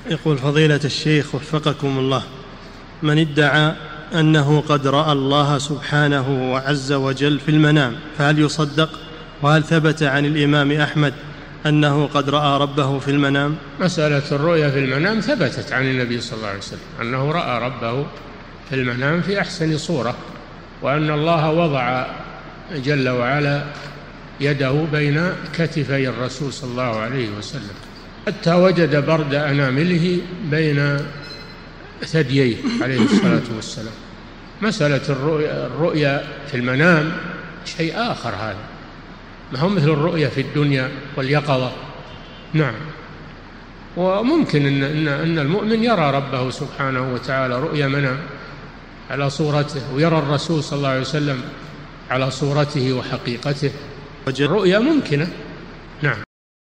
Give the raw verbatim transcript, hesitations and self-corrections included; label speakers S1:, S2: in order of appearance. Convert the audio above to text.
S1: يقول فضيلة الشيخ وفقكم الله، من ادعى أنه قد رأى الله سبحانه وعز وجل في المنام فهل يصدق؟ وهل ثبت عن الإمام أحمد أنه قد رأى ربه في المنام؟
S2: مسألة الرؤيا في المنام ثبتت عن النبي صلى الله عليه وسلم أنه رأى ربه في المنام في أحسن صورة، وأن الله وضع جل وعلا يده بين كتفي الرسول صلى الله عليه وسلم حتى وجد برد أنامله بين ثدييه عليه الصلاة والسلام. مسألة الرؤيا, الرؤيا في المنام شيء آخر، هذا ما هو مثل الرؤيا في الدنيا واليقظة. نعم، وممكن إن, إن, إن المؤمن يرى ربه سبحانه وتعالى رؤيا منام على صورته، ويرى الرسول صلى الله عليه وسلم على صورته وحقيقته. الرؤيا ممكنة. نعم.